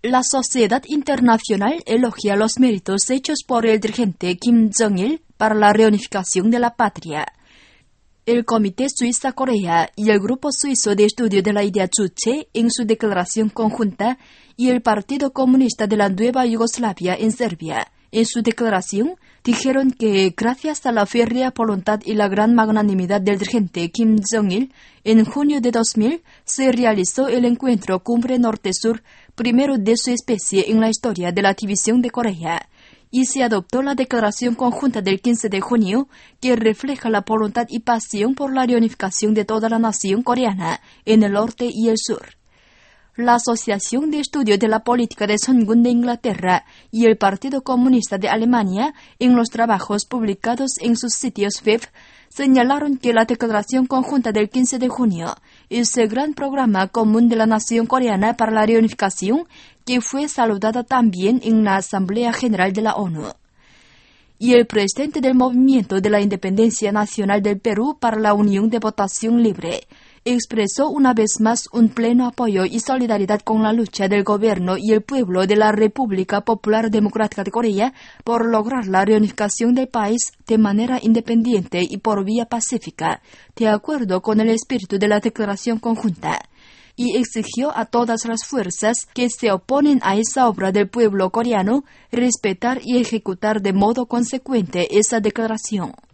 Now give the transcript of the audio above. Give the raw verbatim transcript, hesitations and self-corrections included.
La sociedad internacional elogia los méritos hechos por el dirigente Kim Jong-il para la reunificación de la patria. El Comité Suiza-Corea y el Grupo Suizo de Estudio de la Idea Juche, en su declaración conjunta, y el Partido Comunista de la Nueva Yugoslavia en Serbia, en su declaración, dijeron que gracias a la férrea voluntad y la gran magnanimidad del dirigente Kim Jong-il, en junio de dos mil se realizó el encuentro Cumbre Norte-Sur, primero de su especie en la historia de la división de Corea, y se adoptó la declaración conjunta del quince de junio, que refleja la voluntad y pasión por la reunificación de toda la nación coreana en el norte y el sur. La Asociación de Estudio de la Política de Songun de Inglaterra y el Partido Comunista de Alemania, en los trabajos publicados en sus sitios web, señalaron que la declaración conjunta del quince de junio es el gran programa común de la nación coreana para la reunificación, que fue saludada también en la Asamblea General de la ONU. Y el presidente del Movimiento de la Independencia Nacional del Perú para la Unión de Votación Libre expresó una vez más un pleno apoyo y solidaridad con la lucha del gobierno y el pueblo de la República Popular Democrática de Corea por lograr la reunificación del país de manera independiente y por vía pacífica, de acuerdo con el espíritu de la declaración conjunta, y exigió a todas las fuerzas que se oponen a esa obra del pueblo coreano respetar y ejecutar de modo consecuente esa declaración.